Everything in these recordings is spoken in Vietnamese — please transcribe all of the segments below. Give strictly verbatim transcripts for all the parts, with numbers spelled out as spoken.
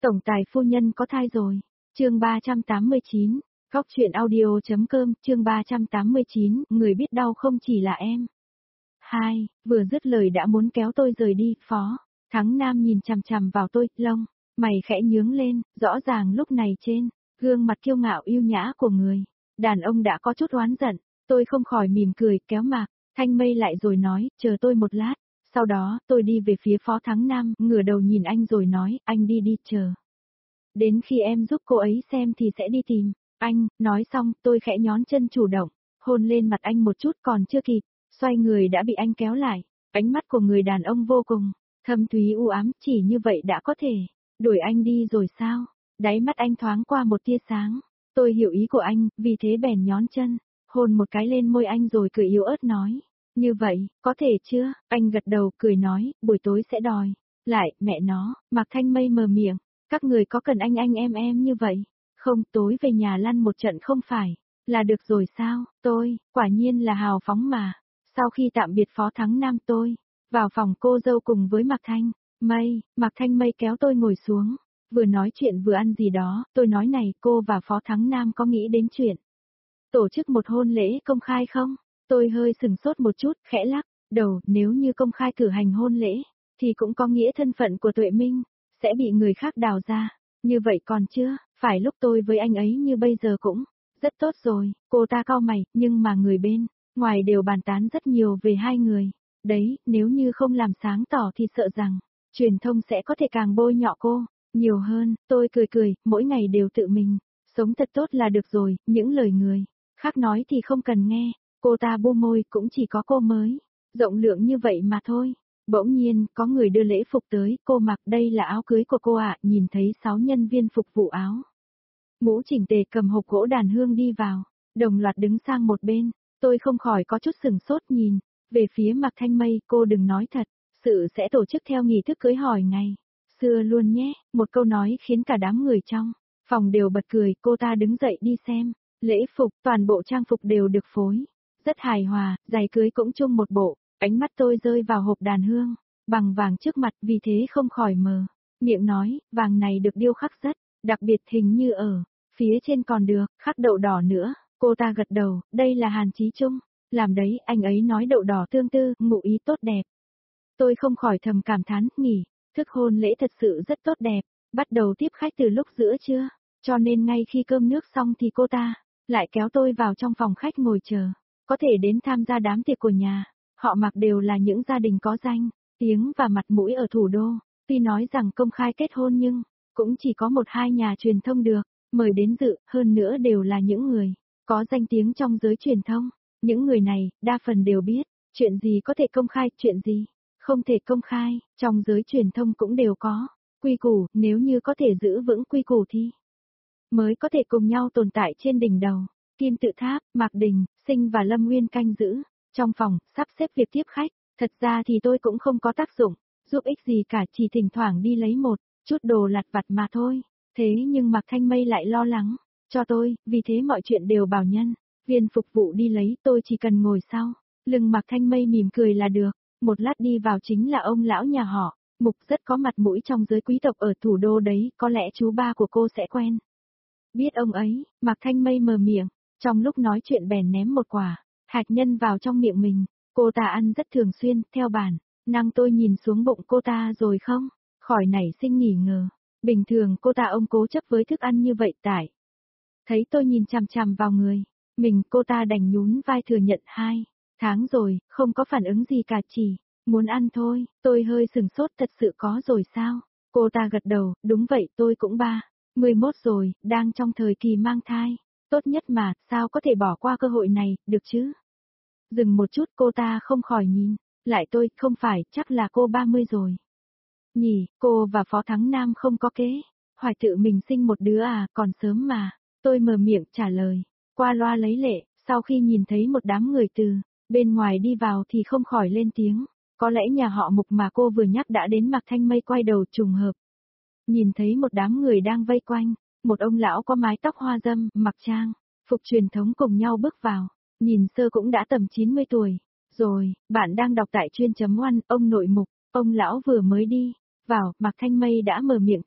Tổng tài phu nhân có thai rồi. Chương ba trăm tám mươi chín. Góc truyện audio.com, chương ba trăm tám mươi chín, người biết đau không chỉ là em. Hai, vừa dứt lời đã muốn kéo tôi rời đi, Phó Thắng Nam nhìn chằm chằm vào tôi, lông mày khẽ nhướng lên, rõ ràng lúc này trên gương mặt kiêu ngạo yêu nhã của người đàn ông đã có chút oán giận. Tôi không khỏi mỉm cười, kéo Mạc Thanh Mây lại rồi nói, chờ tôi một lát. Sau đó, tôi đi về phía Phó Thắng Nam, ngửa đầu nhìn anh rồi nói, anh đi đi, chờ. Đến khi em giúp cô ấy xem thì sẽ đi tìm anh. Nói xong, tôi khẽ nhón chân chủ động, hôn lên mặt anh một chút, còn chưa kịp xoay người đã bị anh kéo lại. Ánh mắt của người đàn ông vô cùng thâm thúy u ám, chỉ như vậy đã có thể đuổi anh đi rồi sao? Đáy mắt anh thoáng qua một tia sáng. Tôi hiểu ý của anh, vì thế bèn nhón chân, hôn một cái lên môi anh rồi cười yếu ớt nói. Như vậy, có thể chưa? Anh gật đầu, cười nói, buổi tối sẽ đòi lại, mẹ nó. Mạc Thanh Mây mờ miệng, các người có cần anh anh em em như vậy? Không, tối về nhà lăn một trận không phải là được rồi sao? Tôi, quả nhiên là hào phóng mà. Sau khi tạm biệt Phó Thắng Nam, tôi vào phòng cô dâu cùng với Mạc Thanh Mây. Mạc Thanh Mây kéo tôi ngồi xuống, vừa nói chuyện vừa ăn gì đó. Tôi nói này, cô và Phó Thắng Nam có nghĩ đến chuyện tổ chức một hôn lễ công khai không? Tôi hơi sừng sốt một chút, khẽ lắc đầu. Nếu như công khai cử hành hôn lễ, thì cũng có nghĩa thân phận của Tuệ Minh sẽ bị người khác đào ra. Như vậy còn chưa, phải lúc tôi với anh ấy như bây giờ cũng rất tốt rồi. Cô ta cau mày, nhưng mà người bên ngoài đều bàn tán rất nhiều về hai người. Đấy, nếu như không làm sáng tỏ thì sợ rằng truyền thông sẽ có thể càng bôi nhọ cô nhiều hơn. Tôi cười cười, mỗi ngày đều tự mình sống thật tốt là được rồi, những lời người khác nói thì không cần nghe. Cô ta bu môi, cũng chỉ có cô mới rộng lượng như vậy mà thôi. Bỗng nhiên, có người đưa lễ phục tới, cô mặc, đây là áo cưới của cô ạ. Nhìn thấy sáu nhân viên phục vụ áo mũ chỉnh tề cầm hộp gỗ đàn hương đi vào, đồng loạt đứng sang một bên. Tôi không khỏi có chút sừng sốt nhìn về phía Mạc Thanh Mây, cô đừng nói thật, sự sẽ tổ chức theo nghi thức cưới hỏi ngày xưa luôn nhé. Một câu nói khiến cả đám người trong phòng đều bật cười. Cô ta đứng dậy đi xem lễ phục, toàn bộ trang phục đều được phối rất hài hòa, giày cưới cũng chung một bộ. Ánh mắt tôi rơi vào hộp đàn hương bằng vàng trước mặt, vì thế không khỏi mờ miệng nói, vàng này được điêu khắc rất đặc biệt, hình như ở phía trên còn được khắc đậu đỏ nữa. Cô ta gật đầu, đây là Hàn Chí Trung làm đấy, anh ấy nói đậu đỏ tương tư, ngụ ý tốt đẹp. Tôi không khỏi thầm cảm thán, nghỉ thức hôn lễ thật sự rất tốt đẹp. Bắt đầu tiếp khách từ lúc giữa trưa, cho nên ngay khi cơm nước xong thì cô ta lại kéo tôi vào trong phòng khách ngồi chờ, có thể đến tham gia đám tiệc của nhà họ Mạc, đều là những gia đình có danh tiếng và mặt mũi ở thủ đô. Tuy nói rằng công khai kết hôn nhưng cũng chỉ có một hai nhà truyền thông được mời đến dự, hơn nữa đều là những người có danh tiếng trong giới truyền thông. Những người này, đa phần đều biết, chuyện gì có thể công khai, chuyện gì không thể công khai, trong giới truyền thông cũng đều có quy củ, nếu như có thể giữ vững quy củ thì mới có thể cùng nhau tồn tại trên đỉnh đầu. Kim Tự Tháp, Mạc Đình, Sinh và Lâm Nguyên canh giữ trong phòng, sắp xếp việc tiếp khách. Thật ra thì tôi cũng không có tác dụng giúp ích gì cả, chỉ thỉnh thoảng đi lấy một chút đồ lặt vặt mà thôi. Thế nhưng Mạc Thanh Mây lại lo lắng cho tôi, vì thế mọi chuyện đều bảo nhân viên phục vụ đi lấy, tôi chỉ cần ngồi sau lưng Mạc Thanh Mây mỉm cười là được. Một lát đi vào chính là ông lão nhà họ Mục, rất có mặt mũi trong giới quý tộc ở thủ đô đấy, có lẽ chú ba của cô sẽ quen biết ông ấy. Mạc Thanh Mây mờ miệng, trong lúc nói chuyện bèn ném một quả hạt nhân vào trong miệng mình. Cô ta ăn rất thường xuyên, theo bản năng tôi nhìn xuống bụng cô ta rồi không khỏi nảy sinh nghi ngờ. Bình thường cô ta ông cố chấp với thức ăn như vậy, tại thấy tôi nhìn chằm chằm vào người mình, cô ta đành nhún vai thừa nhận, hai tháng rồi, không có phản ứng gì cả, chỉ muốn ăn thôi. Tôi hơi sừng sốt, thật sự có rồi sao? Cô ta gật đầu, đúng vậy, tôi cũng ba mươi mốt rồi, đang trong thời kỳ mang thai tốt nhất mà, sao có thể bỏ qua cơ hội này, được chứ? Dừng một chút, cô ta không khỏi nhìn lại tôi, không phải, chắc là cô ba mươi rồi nhỉ? Cô và Phó Thắng Nam không có kế hoạch tự mình sinh một đứa à? Còn sớm mà. Tôi mở miệng trả lời qua loa lấy lệ, sau khi nhìn thấy một đám người từ bên ngoài đi vào thì không khỏi lên tiếng. Có lẽ nhà họ Mục mà cô vừa nhắc đã đến. Mạc Thanh Mây quay đầu trùng hợp nhìn thấy một đám người đang vây quanh một ông lão có mái tóc hoa râm, mặc trang phục truyền thống cùng nhau bước vào. Nhìn sơ cũng đã tầm chín mươi tuổi rồi. Bạn đang đọc tại chuyên chấm oăn. Ông nội Mục, ông lão vừa mới đi vào, Mạc Thanh Mây đã mở miệng thân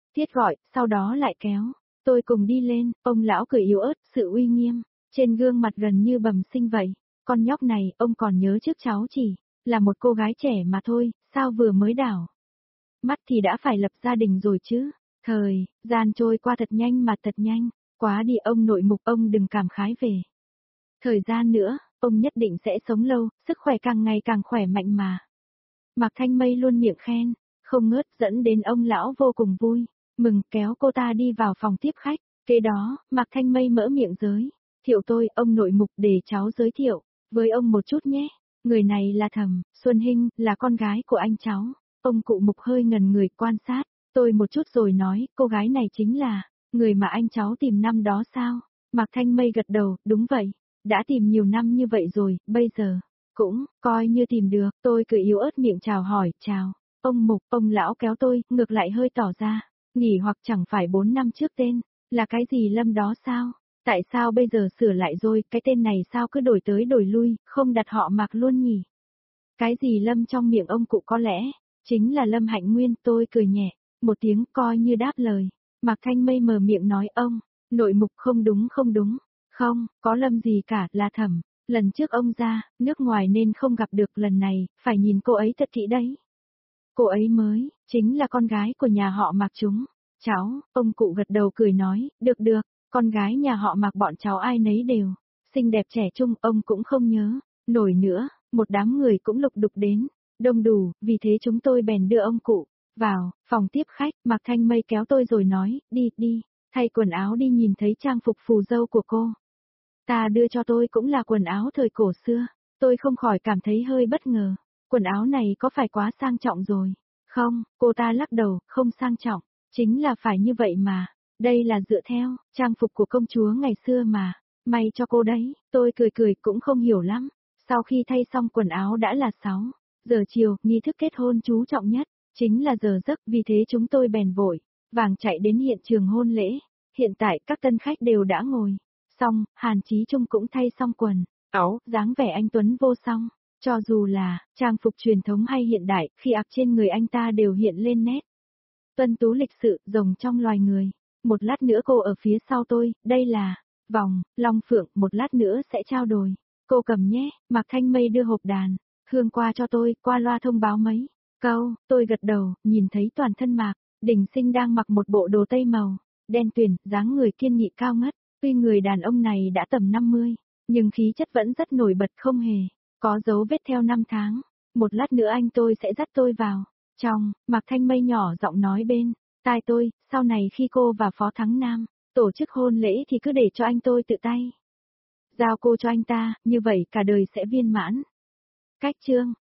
Thiết gọi, sau đó lại kéo. Tôi cùng đi lên, ông lão cười yếu ớt, sự uy nghiêm, trên gương mặt gần như bẩm sinh vậy. Con nhóc này, ông còn nhớ trước cháu chỉ là một cô gái trẻ mà thôi, sao vừa mới đảo mắt thì đã phải lập gia đình rồi chứ. Thời gian trôi qua thật nhanh mà thật nhanh, quá đi ông nội mục, ông đừng cảm khái về thời gian nữa, ông nhất định sẽ sống lâu, sức khỏe càng ngày càng khỏe mạnh mà. Mạc Thanh Mây luôn miệng khen, không ngớt, dẫn đến ông lão vô cùng vui, mừng kéo cô ta đi vào phòng tiếp khách. Kế đó, Mạc Thanh Mây mở miệng giới thiệu tôi, ông nội mục, để cháu giới thiệu với ông một chút nhé. Người này là Thẩm Xuân Hinh, là con gái của anh cháu. Ông cụ mục hơi ngần người quan sát tôi một chút rồi nói, cô gái này chính là người mà anh cháu tìm năm đó sao? Mạc Thanh Mây gật đầu, đúng vậy, đã tìm nhiều năm như vậy rồi, bây giờ cũng coi như tìm được. Tôi cười yếu ớt miệng chào hỏi, chào ông mục. Ông lão kéo tôi, ngược lại hơi tỏ ra nghỉ hoặc, chẳng phải bốn năm trước tên là cái gì Lâm đó sao? Tại sao bây giờ sửa lại rồi, cái tên này sao cứ đổi tới đổi lui, không đặt họ Mạc luôn nhỉ? Cái gì Lâm trong miệng ông cụ có lẽ chính là Lâm Hạnh Nguyên. Tôi cười nhẹ một tiếng coi như đáp lời. Mạc Thanh Mây mở miệng nói, ông nội mục, không đúng không đúng, không có Lâm gì cả, là Thẩm. Lần trước ông ra nước ngoài nên không gặp được, lần này phải nhìn cô ấy thật kỹ đấy. Cô ấy mới chính là con gái của nhà họ Mạc chúng cháu. Ông cụ gật đầu cười nói, được được, con gái nhà họ Mạc bọn cháu ai nấy đều xinh đẹp trẻ trung. Ông cũng không nhớ nổi nữa. Một đám người cũng lục đục đến đông đủ, vì thế chúng tôi bèn đưa ông cụ vào phòng tiếp khách. Mạc Thanh Mây kéo tôi rồi nói, đi, đi, thay quần áo đi. Nhìn thấy trang phục phù dâu của cô ta đưa cho tôi cũng là quần áo thời cổ xưa, tôi không khỏi cảm thấy hơi bất ngờ. Quần áo này có phải quá sang trọng rồi không? Cô ta lắc đầu, không sang trọng, chính là phải như vậy mà. Đây là dựa theo trang phục của công chúa ngày xưa mà, may cho cô đấy. Tôi cười cười cũng không hiểu lắm. Sau khi thay xong quần áo đã là sáu giờ chiều, nghi thức kết hôn chú trọng nhất chính là giờ giấc, vì thế chúng tôi bèn vội vàng chạy đến hiện trường hôn lễ. Hiện tại các tân khách đều đã ngồi xong, Hàn Chí Trung cũng thay xong quần áo, dáng vẻ anh tuấn vô song. Cho dù là trang phục truyền thống hay hiện đại, khi ặc trên người anh ta đều hiện lên nét tuấn tú lịch sự, rồng trong loài người. Một lát nữa cô ở phía sau tôi, đây là vòng long phượng, một lát nữa sẽ trao đổi. Cô cầm nhé. Mạc Thanh Mây đưa hộp đàn hương qua cho tôi, qua loa thông báo mấy câu. Tôi gật đầu, nhìn thấy toàn thân Mạc Đình Sinh đang mặc một bộ đồ tây màu đen tuyền, dáng người kiên nghị cao ngất. Tuy người đàn ông này đã tầm năm mươi, nhưng khí chất vẫn rất nổi bật, không hề có dấu vết theo năm tháng. Một lát nữa anh tôi sẽ dắt tôi vào trong. Mạc Thanh Mây nhỏ giọng nói bên tai tôi, sau này khi cô và Phó Thắng Nam tổ chức hôn lễ thì cứ để cho anh tôi tự tay giao cô cho anh ta, như vậy cả đời sẽ viên mãn. Cách chương